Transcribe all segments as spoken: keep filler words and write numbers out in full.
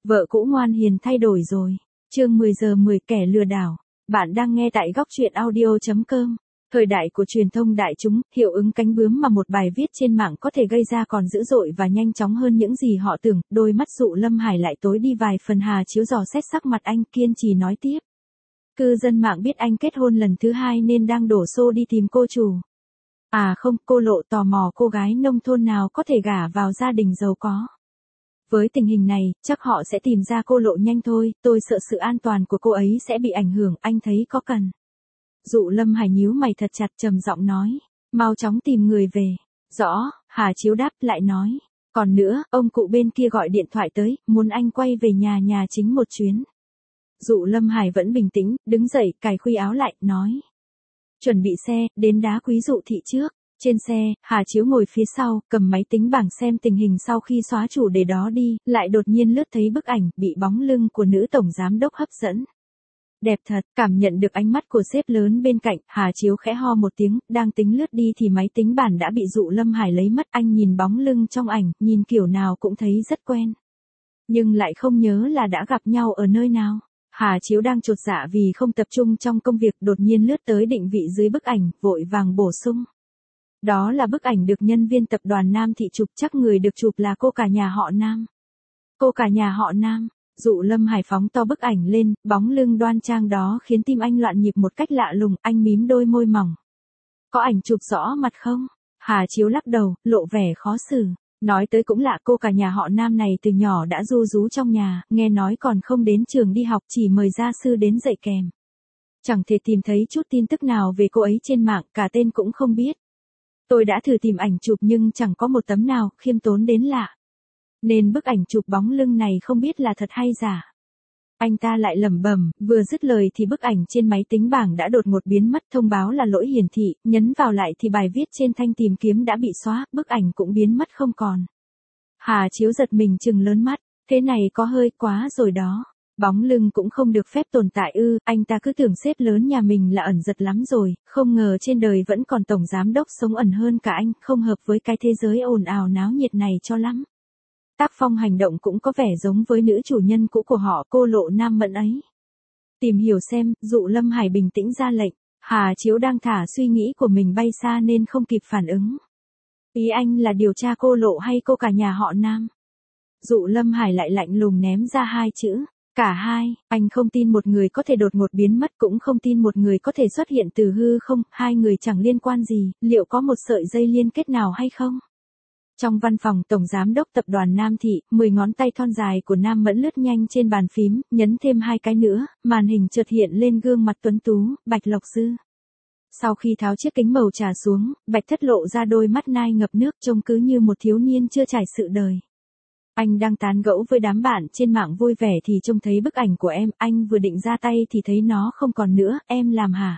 Vợ cũ ngoan hiền thay đổi rồi. Chương mười giờ mười kẻ lừa đảo. Bạn đang nghe tại góc truyện audio chấm com. Thời đại của truyền thông đại chúng, hiệu ứng cánh bướm mà một bài viết trên mạng có thể gây ra còn dữ dội và nhanh chóng hơn những gì họ tưởng. Đôi mắt Dụ Lâm Hải lại tối đi vài phần. Hà Chiếu dò xét sắc mặt anh, kiên trì nói tiếp. Cư dân mạng biết anh kết hôn lần thứ hai nên đang đổ xô đi tìm cô chủ. À không, cô Lộ tò mò cô gái nông thôn nào có thể gả vào gia đình giàu có. Với tình hình này, chắc họ sẽ tìm ra cô Lộ nhanh thôi, tôi sợ sự an toàn của cô ấy sẽ bị ảnh hưởng, anh thấy có cần. Dụ Lâm Hải nhíu mày thật chặt, trầm giọng nói, mau chóng tìm người về. Rõ, Hà Chiếu đáp lại nói. Còn nữa, ông cụ bên kia gọi điện thoại tới, muốn anh quay về nhà nhà chính một chuyến. Dụ Lâm Hải vẫn bình tĩnh, đứng dậy, cài khuy áo lại, nói. Chuẩn bị xe, đến đá quý Dụ thị trước. Trên xe, Hà Chiếu ngồi phía sau, cầm máy tính bảng xem tình hình sau khi xóa chủ đề đó đi, lại đột nhiên lướt thấy bức ảnh, bị bóng lưng của nữ tổng giám đốc hấp dẫn. Đẹp thật, cảm nhận được ánh mắt của sếp lớn bên cạnh, Hà Chiếu khẽ ho một tiếng, đang tính lướt đi thì máy tính bảng đã bị Dụ Lâm Hải lấy mất. Anh nhìn bóng lưng trong ảnh, nhìn kiểu nào cũng thấy rất quen. Nhưng lại không nhớ là đã gặp nhau ở nơi nào. Hà Chiếu đang chột dạ vì không tập trung trong công việc, đột nhiên lướt tới định vị dưới bức ảnh, vội vàng bổ sung. Đó là bức ảnh được nhân viên tập đoàn Nam Thị chụp, chắc người được chụp là cô cả nhà họ Nam. Cô cả nhà họ Nam. Dụ Lâm Hải phóng to bức ảnh lên, bóng lưng đoan trang đó khiến tim anh loạn nhịp một cách lạ lùng, anh mím đôi môi mỏng. Có ảnh chụp rõ mặt không? Hà Chiếu lắc đầu, lộ vẻ khó xử. Nói tới cũng lạ, cô cả nhà họ Nam này từ nhỏ đã ru rú trong nhà, nghe nói còn không đến trường đi học, chỉ mời gia sư đến dạy kèm. Chẳng thể tìm thấy chút tin tức nào về cô ấy trên mạng, cả tên cũng không biết. Tôi đã thử tìm ảnh chụp nhưng chẳng có một tấm nào, khiêm tốn đến lạ. Nên bức ảnh chụp bóng lưng này không biết là thật hay giả. Anh ta lại lẩm bẩm, vừa dứt lời thì bức ảnh trên máy tính bảng đã đột ngột biến mất, thông báo là lỗi hiển thị, nhấn vào lại thì bài viết trên thanh tìm kiếm đã bị xóa, bức ảnh cũng biến mất không còn. Hà Chiếu giật mình trừng lớn mắt, thế này có hơi quá rồi đó. Bóng lưng cũng không được phép tồn tại ư, anh ta cứ tưởng sếp lớn nhà mình là ẩn giật lắm rồi, không ngờ trên đời vẫn còn tổng giám đốc sống ẩn hơn cả anh, không hợp với cái thế giới ồn ào náo nhiệt này cho lắm. Tác phong hành động cũng có vẻ giống với nữ chủ nhân cũ của họ, cô Lộ Nam Mẫn ấy. Tìm hiểu xem, Dụ Lâm Hải bình tĩnh ra lệnh. Hà Chiếu đang thả suy nghĩ của mình bay xa nên không kịp phản ứng. Ý anh là điều tra cô Lộ hay cô cả nhà họ Nam? Dụ Lâm Hải lại lạnh lùng ném ra hai chữ. Cả hai, anh không tin một người có thể đột ngột biến mất, cũng không tin một người có thể xuất hiện từ hư không, hai người chẳng liên quan gì, liệu có một sợi dây liên kết nào hay không? Trong văn phòng Tổng Giám đốc Tập đoàn Nam Thị, mười ngón tay thon dài của Nam Mẫn lướt nhanh trên bàn phím, nhấn thêm hai cái nữa, màn hình chợt hiện lên gương mặt tuấn tú, Bạch Lộc Dư. Sau khi tháo chiếc kính màu trà xuống, Bạch Thất lộ ra đôi mắt nai ngập nước, trông cứ như một thiếu niên chưa trải sự đời. Anh đang tán gẫu với đám bạn trên mạng vui vẻ thì trông thấy bức ảnh của em, anh vừa định ra tay thì thấy nó không còn nữa, em làm hả?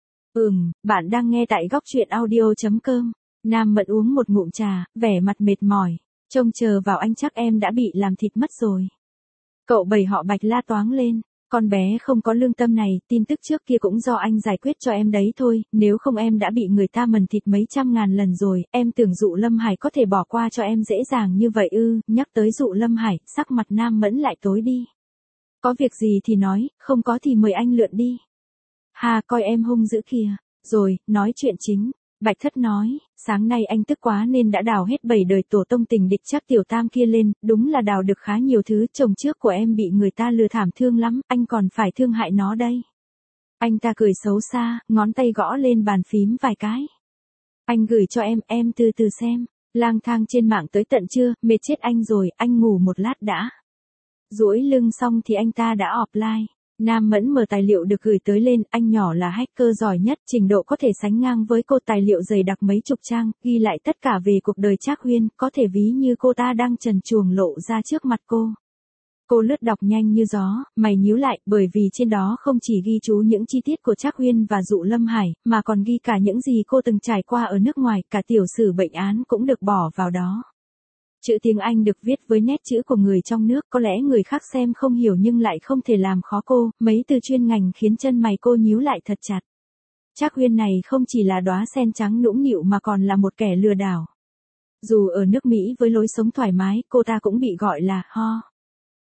Ừm, bạn đang nghe tại góc truyện audio chấm com. Nam Mẫn uống một ngụm trà, vẻ mặt mệt mỏi, trông chờ vào anh chắc em đã bị làm thịt mất rồi. Cậu bảy họ Bạch la toáng lên, con bé không có lương tâm này, tin tức trước kia cũng do anh giải quyết cho em đấy thôi, nếu không em đã bị người ta mần thịt mấy trăm ngàn lần rồi, em tưởng Dụ Lâm Hải có thể bỏ qua cho em dễ dàng như vậy ư? Nhắc tới Dụ Lâm Hải, sắc mặt Nam Mẫn lại tối đi. Có việc gì thì nói, không có thì mời anh lượn đi. Hà, coi em hung dữ kìa. Rồi, nói chuyện chính. Bạch Thất nói, sáng nay anh tức quá nên đã đào hết bảy đời tổ tông tình địch chắc tiểu tam kia lên, đúng là đào được khá nhiều thứ, chồng trước của em bị người ta lừa thảm thương lắm, anh còn phải thương hại nó đây. Anh ta cười xấu xa, ngón tay gõ lên bàn phím vài cái. Anh gửi cho em, em từ từ xem, lang thang trên mạng tới tận trưa, mệt chết anh rồi, anh ngủ một lát đã. Duỗi lưng xong thì anh ta đã offline. Nam Mẫn mở tài liệu được gửi tới lên, anh nhỏ là hacker giỏi nhất, trình độ có thể sánh ngang với cô, tài liệu dày đặc mấy chục trang, ghi lại tất cả về cuộc đời Trác Huyên, có thể ví như cô ta đang trần truồng lộ ra trước mặt cô. Cô lướt đọc nhanh như gió, mày nhíu lại, bởi vì trên đó không chỉ ghi chú những chi tiết của Trác Huyên và Dụ Lâm Hải, mà còn ghi cả những gì cô từng trải qua ở nước ngoài, cả tiểu sử bệnh án cũng được bỏ vào đó. Chữ tiếng Anh được viết với nét chữ của người trong nước, có lẽ người khác xem không hiểu nhưng lại không thể làm khó cô, mấy từ chuyên ngành khiến chân mày cô nhíu lại thật chặt. Trác Huyên này không chỉ là đóa sen trắng nũng nịu mà còn là một kẻ lừa đảo. Dù ở nước Mỹ với lối sống thoải mái, cô ta cũng bị gọi là ho.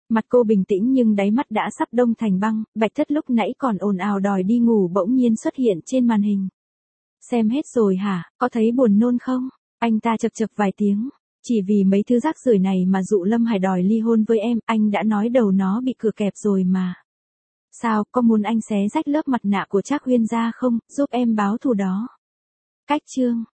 Mặt cô bình tĩnh nhưng đáy mắt đã sắp đông thành băng, Bạch Thất lúc nãy còn ồn ào đòi đi ngủ bỗng nhiên xuất hiện trên màn hình. Xem hết rồi hả, có thấy buồn nôn không? Anh ta chập chập vài tiếng. Chỉ vì mấy thứ rác rưởi này mà dụ Lâm Hải đòi ly hôn với em, anh đã nói đầu nó bị cửa kẹp rồi mà. Sao, có muốn anh xé rách lớp mặt nạ của Trác Huyên ra không, giúp em báo thù đó? Cách chương